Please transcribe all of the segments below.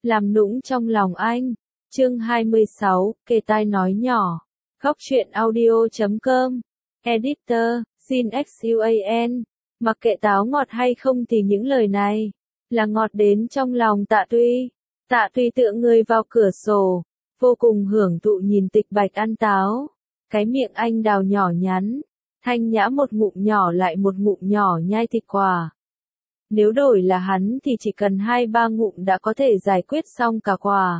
làm nũng trong lòng anh. Chương 26, kề tai nói nhỏ. Góc truyện audio.com. Editor, Sin Xuan. Mặc kệ táo ngọt hay không thì những lời này là ngọt đến trong lòng Tạ Tuy. Tạ Tuy tựa người vào cửa sổ, vô cùng hưởng thụ nhìn Tịch Bạch ăn táo. Cái miệng anh đào nhỏ nhắn, thanh nhã một ngụm nhỏ lại một ngụm nhỏ nhai thịt quả. Nếu đổi là hắn thì chỉ cần 2-3 ngụm đã có thể giải quyết xong cả quả.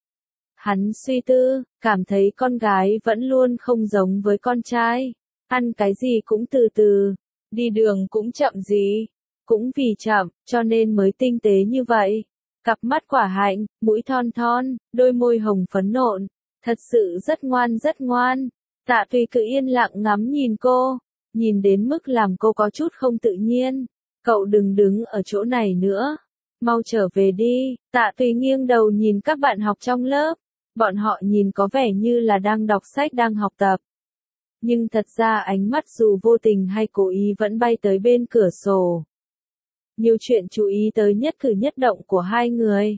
Hắn suy tư, cảm thấy con gái vẫn luôn không giống với con trai. Ăn cái gì cũng từ từ, đi đường cũng chậm gì. Cũng vì chậm, cho nên mới tinh tế như vậy. Cặp mắt quả hạnh, mũi thon thon, đôi môi hồng phấn nộn. Thật sự rất ngoan rất ngoan. Tạ Tuy cứ yên lặng ngắm nhìn cô, nhìn đến mức làm cô có chút không tự nhiên. Cậu đừng đứng ở chỗ này nữa, mau trở về đi. Tạ Tuy nghiêng đầu nhìn các bạn học trong lớp, bọn họ nhìn có vẻ như là đang đọc sách đang học tập. Nhưng thật ra ánh mắt dù vô tình hay cố ý vẫn bay tới bên cửa sổ. Nhiều chuyện chú ý tới nhất cử nhất động của hai người.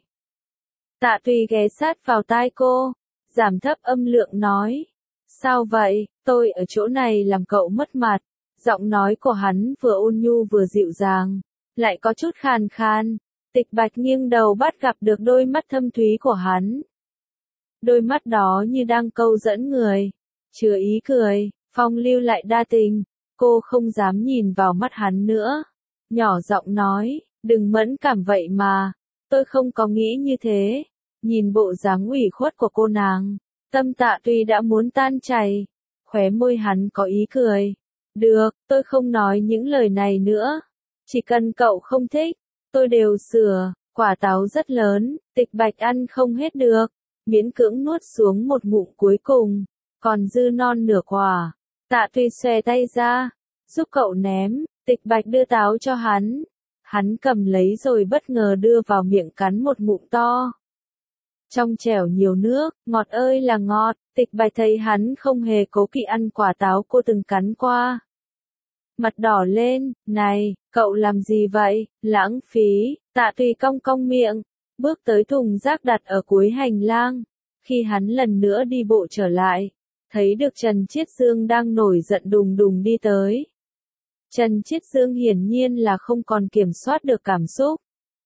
Tạ Tuy ghé sát vào tai cô, giảm thấp âm lượng nói. Sao vậy, tôi ở chỗ này làm cậu mất mặt. Giọng nói của hắn vừa ôn nhu vừa dịu dàng, lại có chút khàn khàn. Tịch Bạch nghiêng đầu bắt gặp được đôi mắt thâm thúy của hắn. Đôi mắt đó như đang câu dẫn người, chứa ý cười, phong lưu lại đa tình. Cô không dám nhìn vào mắt hắn nữa. Nhỏ giọng nói, đừng mẫn cảm vậy mà, tôi không có nghĩ như thế. Nhìn bộ dáng ủy khuất của cô nàng, tâm Tạ Tuy đã muốn tan chảy. Khóe môi hắn có ý cười. Được, tôi không nói những lời này nữa. Chỉ cần cậu không thích, tôi đều sửa. Quả táo rất lớn, Tịch Bạch ăn không hết được. Miễn cưỡng nuốt xuống một ngụm cuối cùng, còn dư non nửa quả. Tạ Tuy xòe tay ra, giúp cậu ném. Tịch Bạch đưa táo cho hắn. Hắn cầm lấy rồi bất ngờ đưa vào miệng cắn một ngụm to. Trong trẻo nhiều nước, ngọt ơi là ngọt. Tịch Bạch thấy hắn không hề cố kỵ ăn quả táo cô từng cắn qua. Mặt đỏ lên, này, cậu làm gì vậy, lãng phí. Tạ Tuy cong cong miệng, bước tới thùng rác đặt ở cuối hành lang. Khi hắn lần nữa đi bộ trở lại, thấy được Trần Chiết Dương đang nổi giận đùng đùng đi tới. Trần Chiết Dương hiển nhiên là không còn kiểm soát được cảm xúc.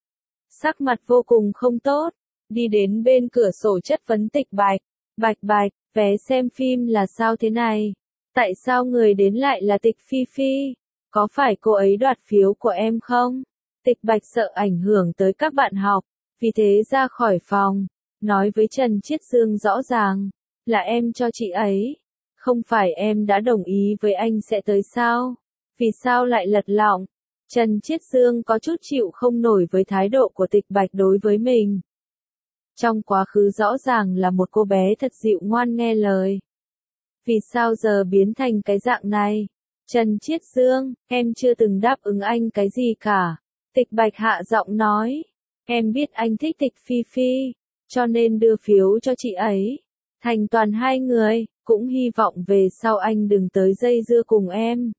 Sắc mặt vô cùng không tốt, đi đến bên cửa sổ chất vấn Tịch Bạch. Bạch Bạch, vé xem phim là sao thế này? Tại sao người đến lại là Tịch Phi Phi? Có phải cô ấy đoạt phiếu của em không? Tịch Bạch sợ ảnh hưởng tới các bạn học, vì thế ra khỏi phòng, nói với Trần Chiết Dương rõ ràng, là em cho chị ấy. Không phải em đã đồng ý với anh sẽ tới sao? Vì sao lại lật lọng? Trần Chiết Dương có chút chịu không nổi với thái độ của Tịch Bạch đối với mình. Trong quá khứ rõ ràng là một cô bé thật dịu ngoan nghe lời. Vì sao giờ biến thành cái dạng này? Trần Chiết Dương, em chưa từng đáp ứng anh cái gì cả. Tịch Bạch hạ giọng nói. Em biết anh thích Tịch Phi Phi, cho nên đưa phiếu cho chị ấy. Thành toàn hai người, cũng hy vọng về sau anh đừng tới dây dưa cùng em.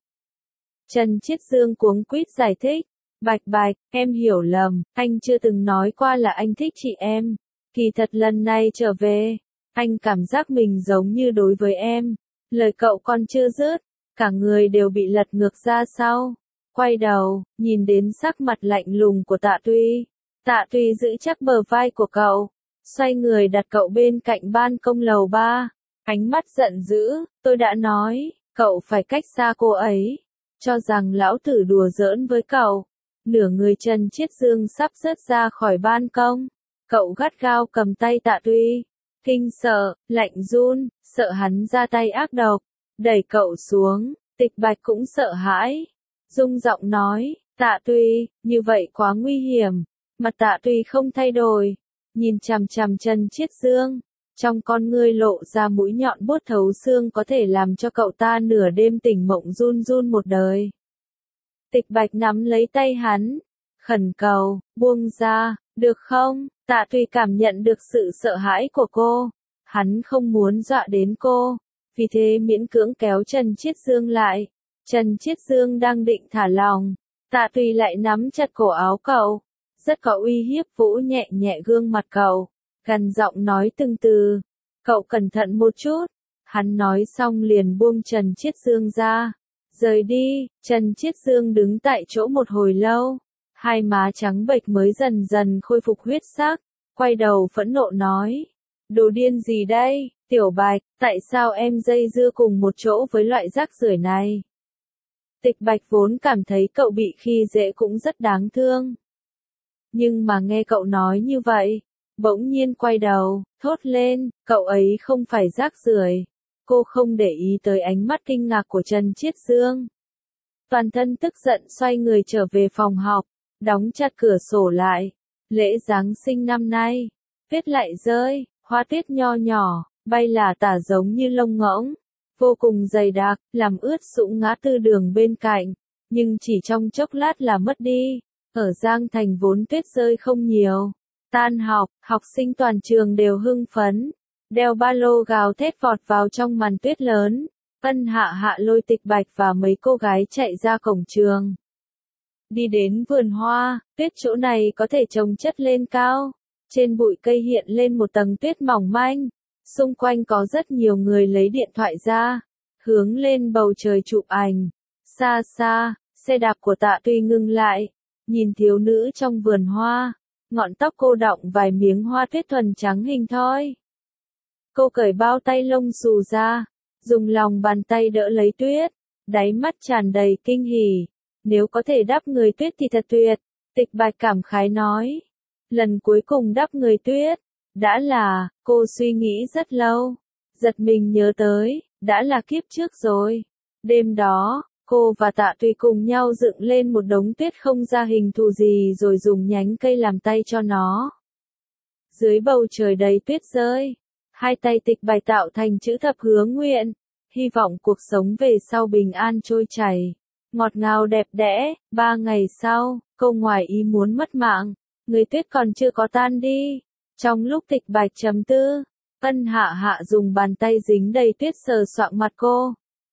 Trần Chiết Dương cuống quýt giải thích. Bạch Bạch, em hiểu lầm, anh chưa từng nói qua là anh thích chị em. Kỳ thật lần này trở về, anh cảm giác mình giống như đối với em. Lời cậu còn chưa dứt, cả người đều bị lật ngược ra sau. Quay đầu, nhìn đến sắc mặt lạnh lùng của Tạ Tuy. Tạ Tuy giữ chắc bờ vai của cậu, xoay người đặt cậu bên cạnh ban công lầu 3. Ánh mắt giận dữ, tôi đã nói, cậu phải cách xa cô ấy. Cho rằng lão tử đùa giỡn với cậu. Nửa người Trần Chiết Dương sắp rớt ra khỏi ban công. Cậu gắt gao cầm tay Tạ Tuy. Kinh sợ, lạnh run, sợ hắn ra tay ác độc. Đẩy cậu xuống, Tịch Bạch cũng sợ hãi. Rung giọng nói, Tạ Tuy, như vậy quá nguy hiểm. Mặt Tạ Tuy không thay đổi. Nhìn chằm chằm Trần Chiết Dương. Trong con ngươi lộ ra mũi nhọn buốt thấu xương có thể làm cho cậu ta nửa đêm tỉnh mộng run run một đời. Tịch Bạch nắm lấy tay hắn, khẩn cầu, buông ra, được không? Tạ Tuy cảm nhận được sự sợ hãi của cô. Hắn không muốn dọa đến cô, vì thế miễn cưỡng kéo Trần Chiết Dương lại. Trần Chiết Dương đang định thả lòng, Tạ Tuy lại nắm chặt cổ áo cậu, rất có uy hiếp vỗ nhẹ nhẹ gương mặt cậu, gần giọng nói từng từ. Cậu cẩn thận một chút. Hắn nói xong liền buông Trần Chiết Dương ra. Rời đi, Trần Chiết Dương đứng tại chỗ một hồi lâu. Hai má trắng bệch mới dần dần khôi phục huyết sắc. Quay đầu phẫn nộ nói. Đồ điên gì đây, Tiểu Bạch, tại sao em dây dưa cùng một chỗ với loại rác rưởi này? Tịch Bạch vốn cảm thấy cậu bị khi dễ cũng rất đáng thương. Nhưng mà nghe cậu nói như vậy, bỗng nhiên quay đầu, thốt lên, cậu ấy không phải rác rưởi. Cô không để ý tới ánh mắt kinh ngạc của Trần Chiết Dương. Toàn thân tức giận xoay người trở về phòng học, đóng chặt cửa sổ lại. Lễ Giáng sinh năm nay, tuyết lại rơi, hoa tuyết nho nhỏ, bay lả tả giống như lông ngỗng, vô cùng dày đặc, làm ướt sũng ngã tư đường bên cạnh, nhưng chỉ trong chốc lát là mất đi. Ở Giang Thành vốn tuyết rơi không nhiều. Tan học, học sinh toàn trường đều hưng phấn, đeo ba lô gào thét vọt vào trong màn tuyết lớn. Ân Hạ Hạ lôi Tịch Bạch và mấy cô gái chạy ra cổng trường. Đi đến vườn hoa, tuyết chỗ này có thể chồng chất lên cao. Trên bụi cây hiện lên một tầng tuyết mỏng manh. Xung quanh có rất nhiều người lấy điện thoại ra, hướng lên bầu trời chụp ảnh. Xa xa, xe đạp của Tạ Tuy ngừng lại, nhìn thiếu nữ trong vườn hoa, ngọn tóc cô đọng vài miếng hoa tuyết thuần trắng hình thoi. Cô cởi bao tay lông xù ra, dùng lòng bàn tay đỡ lấy tuyết, đáy mắt tràn đầy kinh hỉ. Nếu có thể đắp người tuyết thì thật tuyệt, Tịch Bạch cảm khái nói. Lần cuối cùng đắp người tuyết, đã là, cô suy nghĩ rất lâu, giật mình nhớ tới, đã là kiếp trước rồi. Đêm đó, cô và Tạ Tuy cùng nhau dựng lên một đống tuyết không ra hình thù gì rồi dùng nhánh cây làm tay cho nó. Dưới bầu trời đầy tuyết rơi, hai tay Tịch Bạch tạo thành chữ thập hứa nguyện, hy vọng cuộc sống về sau bình an trôi chảy, ngọt ngào đẹp đẽ. 3 ngày sau, cô ngoài ý muốn mất mạng, người tuyết còn chưa có tan đi. Trong lúc Tịch Bạch trầm tư, Ân Hạ Hạ dùng bàn tay dính đầy tuyết sờ soạng mặt cô.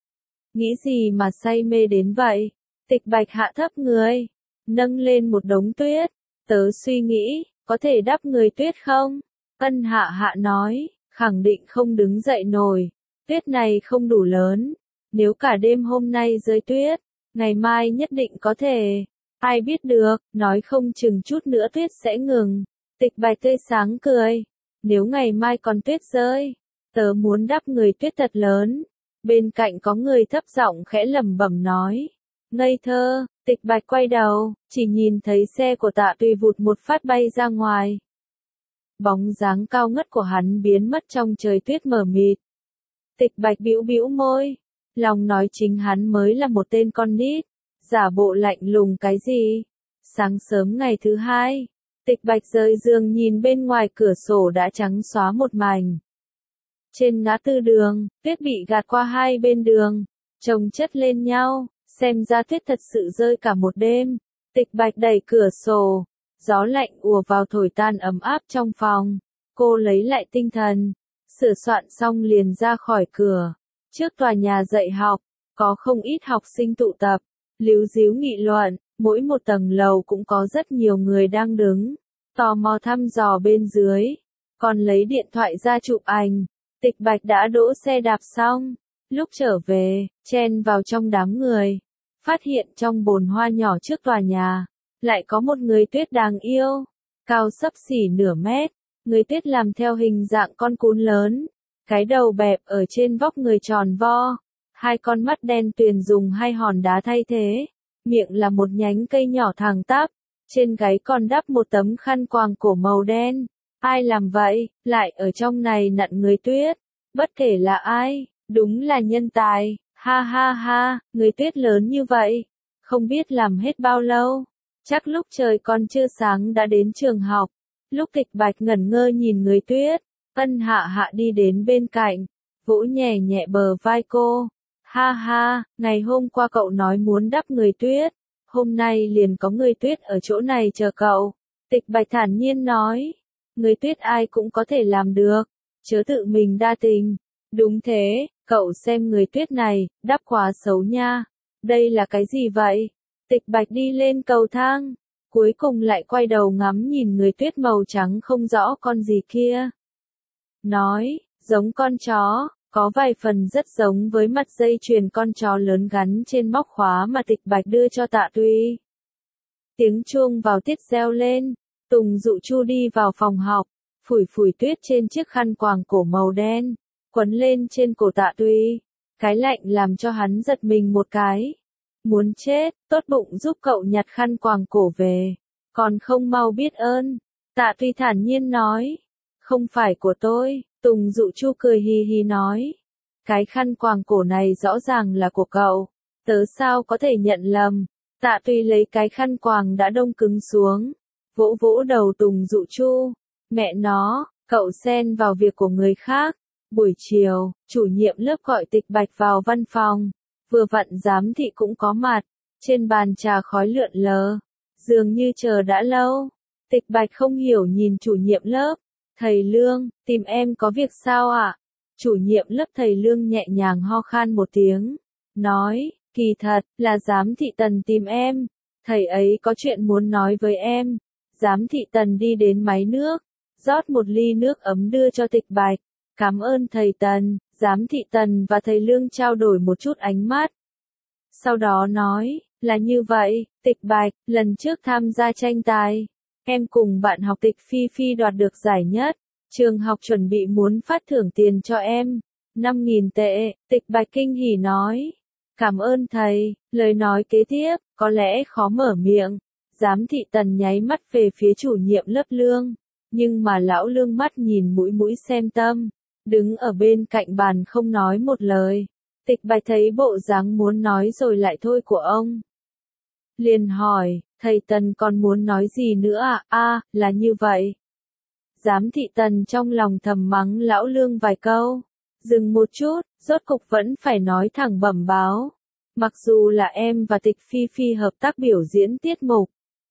Nghĩ gì mà say mê đến vậy? Tịch Bạch hạ thấp người, nâng lên một đống tuyết. Tớ suy nghĩ, có thể đắp người tuyết không? Ân Hạ Hạ nói, khẳng định không đứng dậy nổi. Tuyết này không đủ lớn. Nếu cả đêm hôm nay rơi tuyết, ngày mai nhất định có thể. Ai biết được, nói không chừng chút nữa tuyết sẽ ngừng. Tịch Bạch tươi sáng cười. Nếu ngày mai còn tuyết rơi, tớ muốn đắp người tuyết thật lớn. Bên cạnh có người thấp giọng khẽ lẩm bẩm nói. Ngây thơ, Tịch Bạch quay đầu, chỉ nhìn thấy xe của Tạ Tuy vụt một phát bay ra ngoài. Bóng dáng cao ngất của hắn biến mất trong trời tuyết mờ mịt. Tịch Bạch bĩu bĩu môi, lòng nói chính hắn mới là một tên con nít, giả bộ lạnh lùng cái gì. Sáng sớm ngày thứ hai, Tịch Bạch rời giường nhìn bên ngoài cửa sổ đã trắng xóa một mảnh. Trên ngã tư đường, tuyết bị gạt qua hai bên đường, chồng chất lên nhau, xem ra tuyết thật sự rơi cả một đêm. Tịch Bạch đẩy cửa sổ, gió lạnh ùa vào thổi tan ấm áp trong phòng. Cô lấy lại tinh thần, sửa soạn xong liền ra khỏi cửa. Trước tòa nhà dạy học, có không ít học sinh tụ tập, líu ríu nghị luận, mỗi một tầng lầu cũng có rất nhiều người đang đứng, tò mò thăm dò bên dưới, còn lấy điện thoại ra chụp ảnh. Tịch Bạch đã đỗ xe đạp xong, lúc trở về, chen vào trong đám người, phát hiện trong bồn hoa nhỏ trước tòa nhà, lại có một người tuyết đáng yêu, cao xấp xỉ nửa mét, người tuyết làm theo hình dạng con cún lớn, cái đầu bẹp ở trên vóc người tròn vo, hai con mắt đen tuyền dùng hai hòn đá thay thế, miệng là một nhánh cây nhỏ thẳng tắp, trên gáy còn đắp một tấm khăn quàng cổ màu đen. Ai làm vậy, lại ở trong này nặn người tuyết, bất kể là ai, đúng là nhân tài, ha ha ha, người tuyết lớn như vậy, không biết làm hết bao lâu, chắc lúc trời còn chưa sáng đã đến trường học. Lúc Tịch Bạch ngẩn ngơ nhìn người tuyết, Ân Hạ Hạ đi đến bên cạnh, vỗ nhẹ nhẹ bờ vai cô, ha ha, ngày hôm qua cậu nói muốn đắp người tuyết, hôm nay liền có người tuyết ở chỗ này chờ cậu. Tịch Bạch thản nhiên nói. Người tuyết ai cũng có thể làm được, chớ tự mình đa tình. Đúng thế, cậu xem người tuyết này, đắp quá xấu nha. Đây là cái gì vậy? Tịch Bạch đi lên cầu thang, cuối cùng lại quay đầu ngắm nhìn người tuyết màu trắng không rõ con gì kia. Nói, giống con chó, có vài phần rất giống với mặt dây chuyền con chó lớn gắn trên móc khóa mà Tịch Bạch đưa cho Tạ Tuy. Tiếng chuông vào tiết reo lên, Tùng Dụ Chu đi vào phòng học, phủi phủi tuyết trên chiếc khăn quàng cổ màu đen, quấn lên trên cổ Tạ Tuy. Cái lạnh làm cho hắn giật mình một cái. Muốn chết, tốt bụng giúp cậu nhặt khăn quàng cổ về, còn không mau biết ơn. Tạ Tuy thản nhiên nói, không phải của tôi. Tùng Dụ Chu cười hì hì nói, cái khăn quàng cổ này rõ ràng là của cậu, tớ sao có thể nhận lầm. Tạ Tuy lấy cái khăn quàng đã đông cứng xuống, vỗ vỗ đầu Tùng Dụ Chu, mẹ nó, cậu xen vào việc của người khác. Buổi chiều, chủ nhiệm lớp gọi Tịch Bạch vào văn phòng, vừa vặn giám thị cũng có mặt, trên bàn trà khói lượn lờ, dường như chờ đã lâu. Tịch Bạch không hiểu nhìn chủ nhiệm lớp, thầy Lương, tìm em có việc sao ạ? Chủ nhiệm lớp thầy Lương nhẹ nhàng ho khan một tiếng, nói, kỳ thật, là giám thị Tần tìm em, thầy ấy có chuyện muốn nói với em. Giám thị Tần đi đến máy nước, rót một ly nước ấm đưa cho Tịch Bạch. Cảm ơn thầy Tần. Giám thị Tần và thầy Lương trao đổi một chút ánh mắt. Sau đó nói, là như vậy, Tịch Bạch, lần trước tham gia tranh tài, em cùng bạn học Tịch Phi Phi đoạt được giải nhất, trường học chuẩn bị muốn phát thưởng tiền cho em, 5.000 tệ, Tịch Bạch kinh hỉ nói. Cảm ơn thầy, lời nói kế tiếp, có lẽ khó mở miệng. Giám thị Tần nháy mắt về phía chủ nhiệm lớp Lương, nhưng mà lão Lương mắt nhìn mũi mũi xem tâm, đứng ở bên cạnh bàn không nói một lời. Tịch Bạch thấy bộ dáng muốn nói rồi lại thôi của ông, liền hỏi, thầy Tần còn muốn nói gì nữa à? Là như vậy. Giám thị Tần trong lòng thầm mắng lão Lương vài câu, dừng một chút, rốt cục vẫn phải nói thẳng bẩm báo. Mặc dù là em và Tịch Phi Phi hợp tác biểu diễn tiết mục,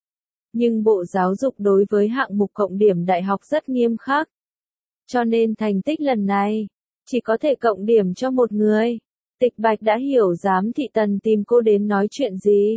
nhưng Bộ Giáo dục đối với hạng mục cộng điểm đại học rất nghiêm khắc. Cho nên thành tích lần này, chỉ có thể cộng điểm cho một người. Tịch Bạch đã hiểu giám thị Tần tìm cô đến nói chuyện gì.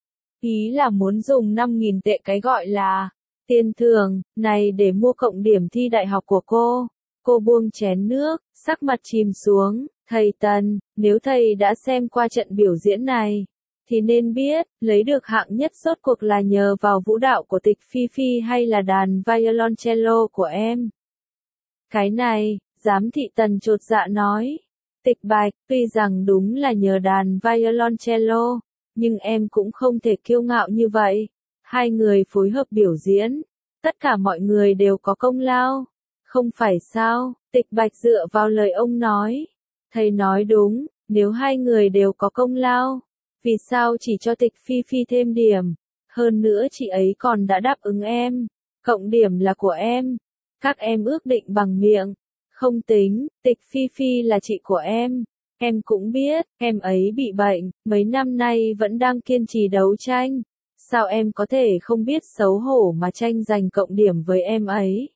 Ý là muốn dùng 5.000 tệ cái gọi là tiền thưởng này để mua cộng điểm thi đại học của cô. Cô buông chén nước, sắc mặt chìm xuống. Thầy Tần, nếu thầy đã xem qua trận biểu diễn này, thì nên biết, lấy được hạng nhất rốt cuộc là nhờ vào vũ đạo của Tịch Phi Phi hay là đàn violoncello của em. Cái này, giám thị Tần chột dạ nói. Tịch Bạch, tuy rằng đúng là nhờ đàn violoncello, nhưng em cũng không thể kiêu ngạo như vậy. Hai người phối hợp biểu diễn, tất cả mọi người đều có công lao. Không phải sao? Tịch Bạch dựa vào lời ông nói. Thầy nói đúng, nếu hai người đều có công lao, vì sao chỉ cho Tịch Phi Phi thêm điểm? Hơn nữa chị ấy còn đã đáp ứng em, cộng điểm là của em. Các em ước định bằng miệng, không tính, Tịch Phi Phi là chị của em cũng biết, em ấy bị bệnh, mấy năm nay vẫn đang kiên trì đấu tranh. Sao em có thể không biết xấu hổ mà tranh giành cộng điểm với em ấy?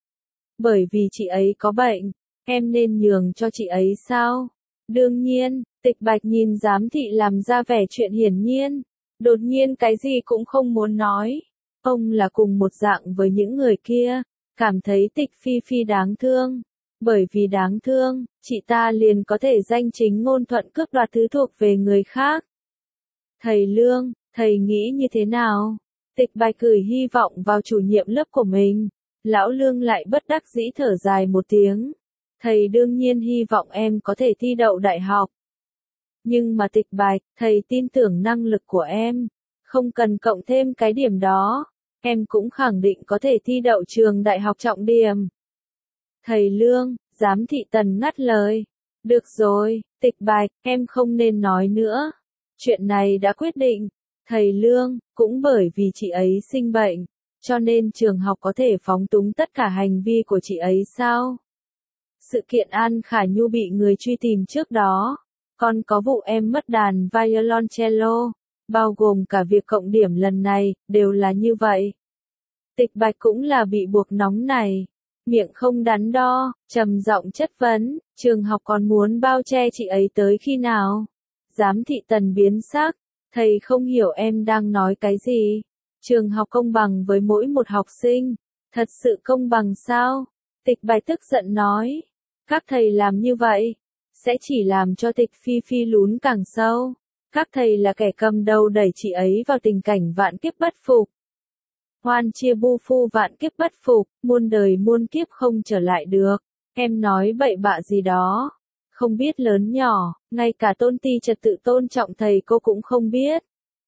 Bởi vì chị ấy có bệnh, em nên nhường cho chị ấy sao? Đương nhiên, Tịch Bạch nhìn giám thị làm ra vẻ chuyện hiển nhiên, đột nhiên cái gì cũng không muốn nói. Ông là cùng một dạng với những người kia, cảm thấy Tịch Phi Phi đáng thương. Bởi vì đáng thương, chị ta liền có thể danh chính ngôn thuận cướp đoạt thứ thuộc về người khác. Thầy Lương, thầy nghĩ như thế nào? Tịch Bạch gửi hy vọng vào chủ nhiệm lớp của mình. Lão Lương lại bất đắc dĩ thở dài một tiếng. Thầy đương nhiên hy vọng em có thể thi đậu đại học. Nhưng mà Tịch Bạch, thầy tin tưởng năng lực của em. Không cần cộng thêm cái điểm đó. Em cũng khẳng định có thể thi đậu trường đại học trọng điểm. Thầy Lương, giám thị Tần ngắt lời. Được rồi, Tịch Bạch, em không nên nói nữa. Chuyện này đã quyết định. Thầy Lương, cũng bởi vì chị ấy sinh bệnh, cho nên trường học có thể phóng túng tất cả hành vi của chị ấy sao? Sự kiện An Khả Nhu bị người truy tìm trước đó, còn có vụ em mất đàn violoncello, bao gồm cả việc cộng điểm lần này, đều là như vậy. Tịch Bạch cũng là bị buộc nóng này. Miệng không đắn đo, trầm giọng chất vấn, trường học còn muốn bao che chị ấy tới khi nào? Giám thị Tần biến sắc, thầy không hiểu em đang nói cái gì. Trường học công bằng với mỗi một học sinh. Thật sự công bằng sao? Tịch Bạch tức giận nói. Các thầy làm như vậy, sẽ chỉ làm cho Tịch Phi Phi lún càng sâu. Các thầy là kẻ cầm đầu đẩy chị ấy vào tình cảnh vạn kiếp bất phục. Hoan chia bu phu vạn kiếp bất phục, muôn đời muôn kiếp không trở lại được. Em nói bậy bạ gì đó. Không biết lớn nhỏ, ngay cả tôn ti trật tự tôn trọng thầy cô cũng không biết.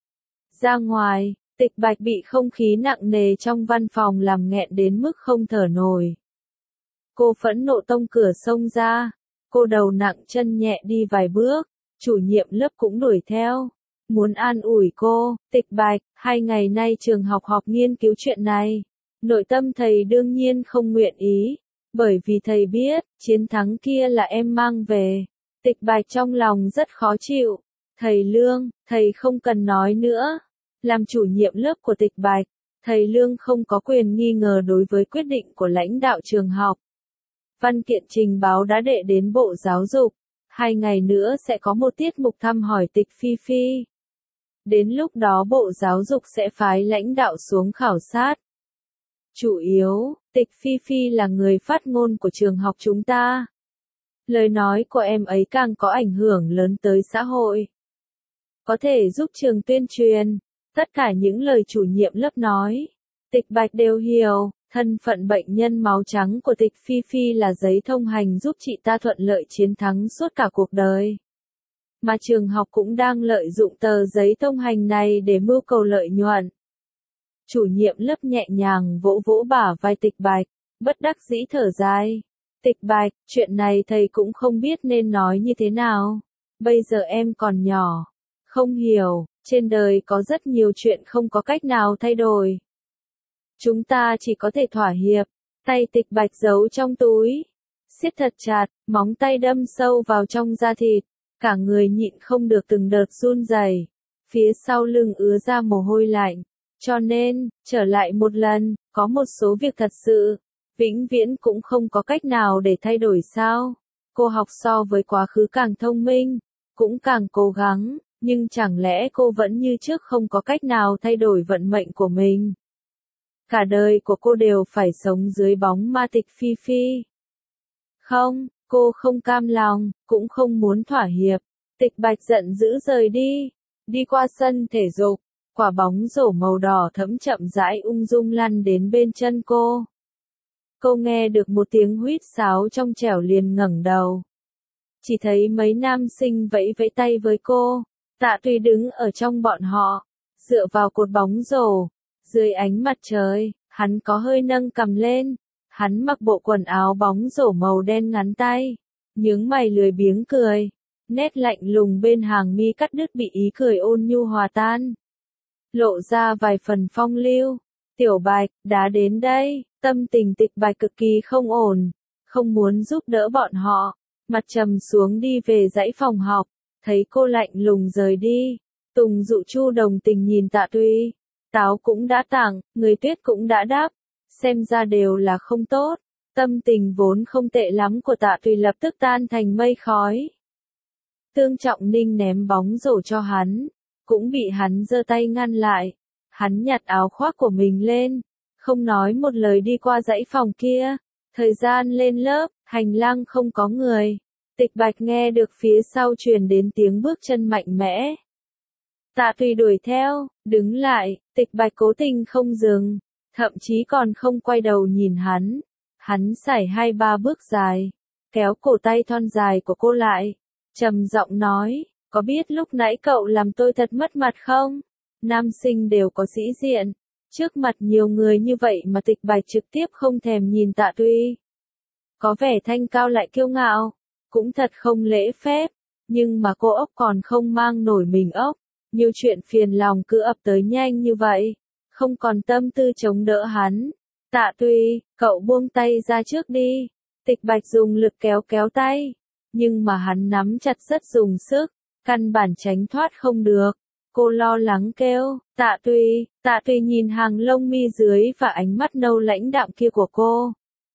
Ra ngoài, Tịch Bạch bị không khí nặng nề trong văn phòng làm nghẹn đến mức không thở nổi. Cô phẫn nộ tông cửa xông ra. Cô đầu nặng chân nhẹ đi vài bước. Chủ nhiệm lớp cũng đuổi theo. Muốn an ủi cô, Tịch Bạch, 2 ngày nay trường học họp nghiên cứu chuyện này. Nội tâm thầy đương nhiên không nguyện ý. Bởi vì thầy biết, chiến thắng kia là em mang về. Tịch Bạch trong lòng rất khó chịu. Thầy Lương, thầy không cần nói nữa. Làm chủ nhiệm lớp của Tịch Bạch, thầy Lương không có quyền nghi ngờ đối với quyết định của lãnh đạo trường học. Văn kiện trình báo đã đệ đến Bộ Giáo dục. 2 ngày nữa sẽ có một tiết mục thăm hỏi Tịch Phi Phi. Đến lúc đó Bộ Giáo dục sẽ phái lãnh đạo xuống khảo sát. Chủ yếu, Tịch Phi Phi là người phát ngôn của trường học chúng ta. Lời nói của em ấy càng có ảnh hưởng lớn tới xã hội. Có thể giúp trường tuyên truyền. Tất cả những lời chủ nhiệm lớp nói, Tịch Bạch đều hiểu. Thân phận bệnh nhân máu trắng của Tịch Phi Phi là giấy thông hành giúp chị ta thuận lợi chiến thắng suốt cả cuộc đời. Mà trường học cũng đang lợi dụng tờ giấy thông hành này để mưu cầu lợi nhuận. Chủ nhiệm lớp nhẹ nhàng vỗ vỗ bả vai Tịch Bạch, bất đắc dĩ thở dài. Tịch Bạch, chuyện này thầy cũng không biết nên nói như thế nào. Bây giờ em còn nhỏ, không hiểu, trên đời có rất nhiều chuyện không có cách nào thay đổi. Chúng ta chỉ có thể thỏa hiệp. Tay Tịch Bạch giấu trong túi, siết thật chặt, móng tay đâm sâu vào trong da thịt, cả người nhịn không được từng đợt run rẩy, phía sau lưng ứa ra mồ hôi lạnh. Cho nên, trở lại một lần, có một số việc thật sự, vĩnh viễn cũng không có cách nào để thay đổi sao. Cô học so với quá khứ càng thông minh, cũng càng cố gắng, nhưng chẳng lẽ cô vẫn như trước không có cách nào thay đổi vận mệnh của mình? Cả đời của cô đều phải sống dưới bóng ma Tịch Phi Phi. Không, cô không cam lòng, cũng không muốn thỏa hiệp. Tịch Bạch giận dữ rời đi. Đi qua sân thể dục, quả bóng rổ màu đỏ thẫm chậm rãi ung dung lăn đến bên chân cô. Cô nghe được một tiếng huýt sáo trong trẻo liền ngẩng đầu. Chỉ thấy mấy nam sinh vẫy vẫy tay với cô. Tạ Tùy đứng ở trong bọn họ, dựa vào cột bóng rổ. Dưới ánh mặt trời, hắn có hơi nâng cằm lên. Hắn mặc bộ quần áo bóng rổ màu đen ngắn tay. Nhướng mày lười biếng cười. Nét lạnh lùng bên hàng mi cắt đứt bị ý cười ôn nhu hòa tan. Lộ ra vài phần phong lưu. Tiểu Bạch, đã đến đây. Tâm tình Tịch Bạch cực kỳ không ổn. Không muốn giúp đỡ bọn họ. Mặt trầm xuống đi về dãy phòng học. Thấy cô lạnh lùng rời đi. Tùng Dụ Chu đồng tình nhìn Tạ Tùy. Táo cũng đã tặng, người tuyết cũng đã đáp. Xem ra đều là không tốt. Tâm tình vốn không tệ lắm của Tạ Tùy lập tức tan thành mây khói. Tương Trọng Ninh ném bóng rổ cho hắn. Cũng bị hắn giơ tay ngăn lại. Hắn nhặt áo khoác của mình lên. Không nói một lời đi qua dãy phòng kia. Thời gian lên lớp, hành lang không có người. Tịch Bạch nghe được phía sau truyền đến tiếng bước chân mạnh mẽ. Tạ Tùy đuổi theo, đứng lại, Tịch Bạch cố tình không dừng, thậm chí còn không quay đầu nhìn hắn. Hắn sải 2-3 bước dài, kéo cổ tay thon dài của cô lại, trầm giọng nói, có biết lúc nãy cậu làm tôi thật mất mặt không? Nam sinh đều có sĩ diện, trước mặt nhiều người như vậy mà Tịch Bạch trực tiếp không thèm nhìn Tạ Tùy. Có vẻ thanh cao lại kiêu ngạo, cũng thật không lễ phép, nhưng mà cô ốc còn không mang nổi mình ốc. Nhiều chuyện phiền lòng cứ ập tới nhanh như vậy, không còn tâm tư chống đỡ hắn. Tạ Tùy, cậu buông tay ra trước đi. Tịch Bạch dùng lực kéo kéo tay, nhưng mà hắn nắm chặt rất dùng sức, căn bản tránh thoát không được. Cô lo lắng kêu, Tạ Tùy nhìn hàng lông mi dưới và ánh mắt nâu lãnh đạm kia của cô.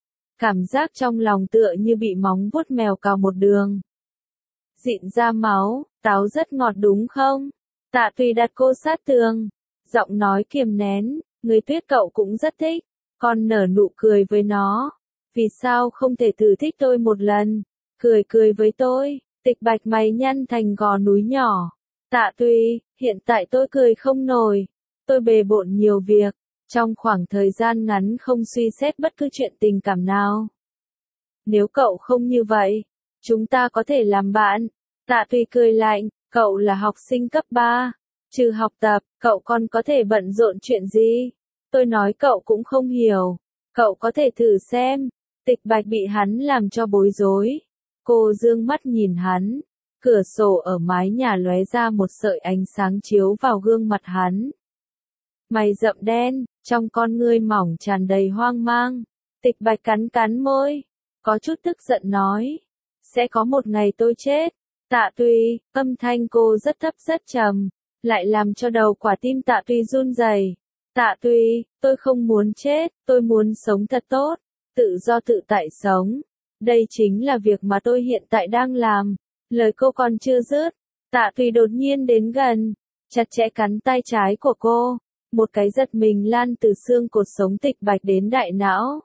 Cảm giác trong lòng tựa như bị móng vuốt mèo cào một đường. Dịn ra máu, táo rất ngọt đúng không? Tạ Tùy đặt cô sát tường, giọng nói kiềm nén, người Tuyết cậu cũng rất thích, còn nở nụ cười với nó. Vì sao không thể thử thích tôi một lần? Cười cười với tôi, Tịch Bạch mày nhăn thành gò núi nhỏ. Tạ Tùy, hiện tại tôi cười không nổi. Tôi bề bộn nhiều việc, trong khoảng thời gian ngắn không suy xét bất cứ chuyện tình cảm nào. Nếu cậu không như vậy, chúng ta có thể làm bạn. Tạ Tùy cười lạnh, cậu là học sinh cấp 3. Trừ học tập, cậu còn có thể bận rộn chuyện gì? Tôi nói cậu cũng không hiểu. Cậu có thể thử xem. Tịch Bạch bị hắn làm cho bối rối. Cô dương mắt nhìn hắn. Cửa sổ ở mái nhà lóe ra một sợi ánh sáng chiếu vào gương mặt hắn. Mày rậm đen, trong con ngươi mỏng tràn đầy hoang mang. Tịch Bạch cắn cắn môi, có chút tức giận nói. Sẽ có một ngày tôi chết. Tạ Tùy, âm thanh cô rất thấp rất trầm, lại làm cho đầu quả tim Tạ Tùy run rẩy. Tạ Tùy, tôi không muốn chết, tôi muốn sống thật tốt, tự do tự tại sống. Đây chính là việc mà tôi hiện tại đang làm. Lời cô còn chưa dứt, Tạ Tùy đột nhiên đến gần, chặt chẽ cắn tay trái của cô. Một cái giật mình lan từ xương cột sống Tịch Bạch đến đại não.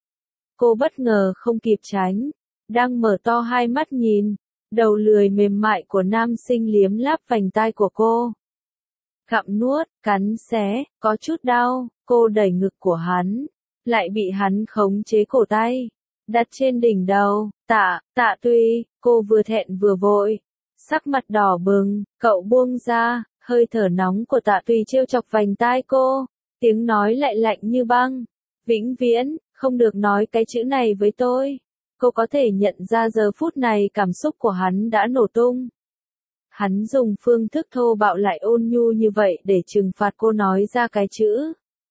Cô bất ngờ không kịp tránh, đang mở to hai mắt nhìn, đầu lười mềm mại của nam sinh liếm láp vành tai của cô. Gặm nuốt, cắn xé, có chút đau, cô đẩy ngực của hắn, lại bị hắn khống chế cổ tay, đặt trên đỉnh đầu. Tạ Tùy, cô vừa thẹn vừa vội, sắc mặt đỏ bừng, cậu buông ra, hơi thở nóng của Tạ Tùy trêu chọc vành tai cô, tiếng nói lại lạnh như băng. Vĩnh viễn, không được nói cái chữ này với tôi. Cô có thể nhận ra giờ phút này cảm xúc của hắn đã nổ tung. Hắn dùng phương thức thô bạo lại ôn nhu như vậy để trừng phạt cô nói ra cái chữ.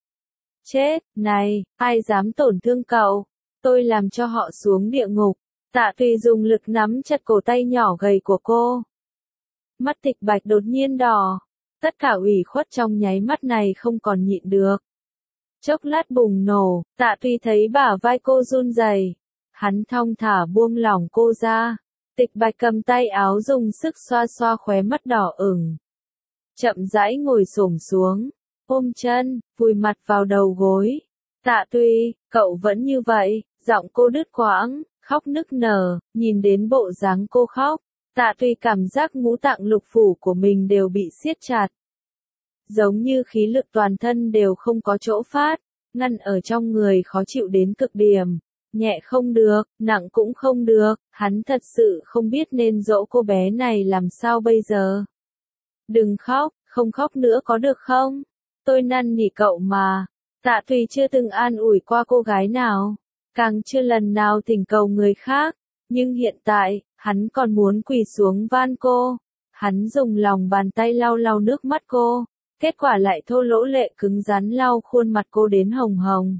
Chết, này, ai dám tổn thương cậu? Tôi làm cho họ xuống địa ngục. Tạ Tùy dùng lực nắm chặt cổ tay nhỏ gầy của cô. Mắt Tịch Bạch đột nhiên đỏ. Tất cả ủy khuất trong nháy mắt này không còn nhịn được. Chốc lát bùng nổ, Tạ Tùy thấy bả vai cô run rẩy. Hắn thong thả buông lỏng cô ra. Tịch Bạch cầm tay áo dùng sức xoa xoa khóe mắt đỏ ửng. Chậm rãi ngồi xổm xuống, ôm chân, vùi mặt vào đầu gối. Tạ Tùy, cậu vẫn như vậy, giọng cô đứt quãng, khóc nức nở, nhìn đến bộ dáng cô khóc. Tạ Tùy cảm giác ngũ tạng lục phủ của mình đều bị siết chặt. Giống như khí lực toàn thân đều không có chỗ phát, ngăn ở trong người khó chịu đến cực điểm. Nhẹ không được, nặng cũng không được, hắn thật sự không biết nên dỗ cô bé này làm sao bây giờ. Đừng khóc, không khóc nữa có được không? Tôi năn nỉ cậu mà. Tạ Tùy chưa từng an ủi qua cô gái nào, càng chưa lần nào thỉnh cầu người khác, nhưng hiện tại, hắn còn muốn quỳ xuống van cô. Hắn dùng lòng bàn tay lau lau nước mắt cô, kết quả lại thô lỗ lệ cứng rắn lau khuôn mặt cô đến hồng hồng.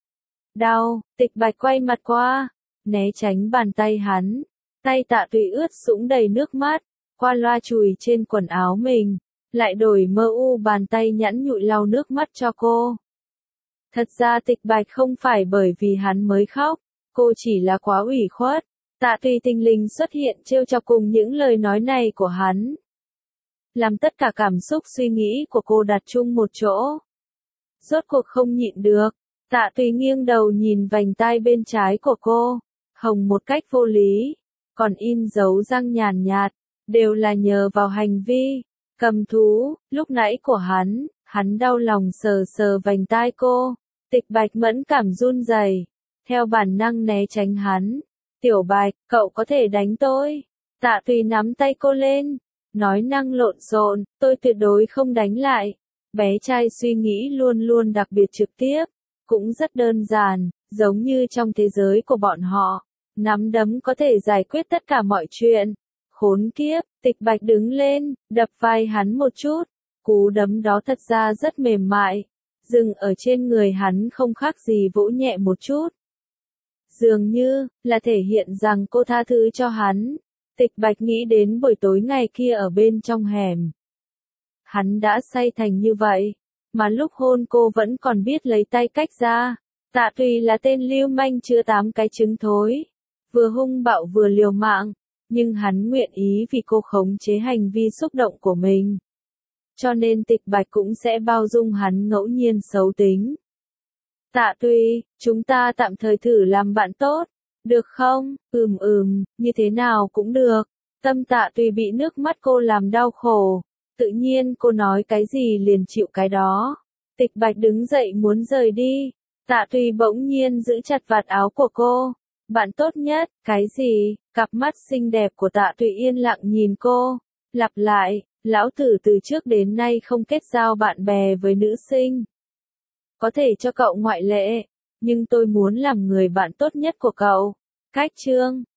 Đau, Tịch Bạch quay mặt qua, né tránh bàn tay hắn, tay Tạ Tùy ướt sũng đầy nước mắt, qua loa chùi trên quần áo mình, lại đổi mơ u bàn tay nhẵn nhụi lau nước mắt cho cô. Thật ra Tịch Bạch không phải bởi vì hắn mới khóc, cô chỉ là quá ủy khuất. Tạ Tùy thình lình xuất hiện trêu chọc cùng những lời nói này của hắn, làm tất cả cảm xúc suy nghĩ của cô đặt chung một chỗ. Rốt cuộc không nhịn được, Tạ Tùy nghiêng đầu nhìn vành tai bên trái của cô, hồng một cách vô lý, còn in dấu răng nhàn nhạt, đều là nhờ vào hành vi cầm thú lúc nãy của hắn. Hắn đau lòng sờ sờ vành tai cô. Tịch Bạch mẫn cảm run rẩy, theo bản năng né tránh hắn. Tiểu Bạch, cậu có thể đánh tôi. Tạ Tùy nắm tay cô lên, nói năng lộn xộn, tôi tuyệt đối không đánh lại. Bé trai suy nghĩ luôn luôn đặc biệt trực tiếp, cũng rất đơn giản, giống như trong thế giới của bọn họ, nắm đấm có thể giải quyết tất cả mọi chuyện. Khốn kiếp, Tịch Bạch đứng lên, đập vai hắn một chút, cú đấm đó thật ra rất mềm mại, dừng ở trên người hắn không khác gì vỗ nhẹ một chút. Dường như, là thể hiện rằng cô tha thứ cho hắn. Tịch Bạch nghĩ đến buổi tối ngày kia ở bên trong hẻm. Hắn đã say thành như vậy, mà lúc hôn cô vẫn còn biết lấy tay cách ra. Tạ Tùy là tên lưu manh chứa 8 cái trứng thối, vừa hung bạo vừa liều mạng, nhưng hắn nguyện ý vì cô khống chế hành vi xúc động của mình. cho nên Tịch Bạch cũng sẽ bao dung hắn ngẫu nhiên xấu tính. Tạ Tùy, chúng ta tạm thời thử làm bạn tốt, được không? Như thế nào cũng được. Tâm Tạ Tùy bị nước mắt cô làm đau khổ, tự nhiên cô nói cái gì liền chịu cái đó. Tịch Bạch đứng dậy muốn rời đi, Tạ Tùy bỗng nhiên giữ chặt vạt áo của cô. Bạn tốt nhất, cái gì? Cặp mắt xinh đẹp của Tạ Tùy yên lặng nhìn cô, lặp lại, lão tử từ trước đến nay không kết giao bạn bè với nữ sinh. Có thể cho cậu ngoại lệ, nhưng tôi muốn làm người bạn tốt nhất của cậu. Cách chương